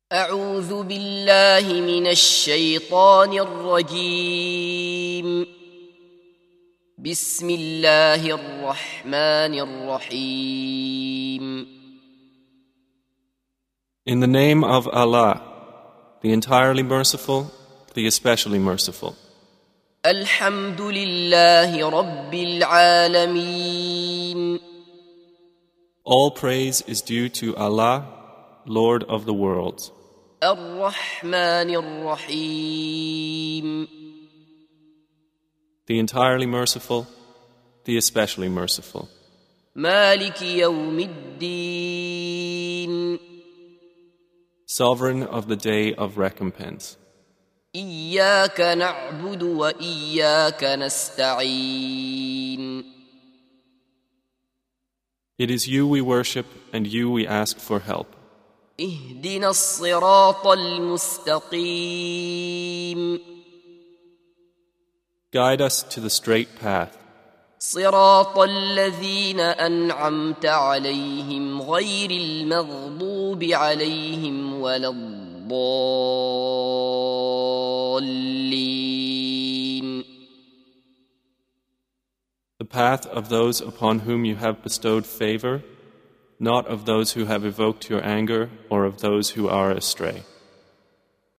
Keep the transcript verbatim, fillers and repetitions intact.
أعوذ بالله من الشيطان الرجيم بسم الله الرحمن الرحيم In the name of Allah, the entirely merciful, the especially merciful. الحمد لله رب العالمين All praise is due to Allah, Lord of the worlds. الرحمن الرحيم The entirely merciful, the especially merciful. مالك يوم الدين Sovereign of the day of recompense. إياك نعبد وإياك نستعين It is you we worship and you we ask for help. اهدنا الصراط المستقيم Guide us to the straight path. صراط الذين أنعمت عليهم غير المغضوب عليهم ولا الضالين The path of those upon whom you have bestowed favor, not of those who have evoked your anger or of those who are astray.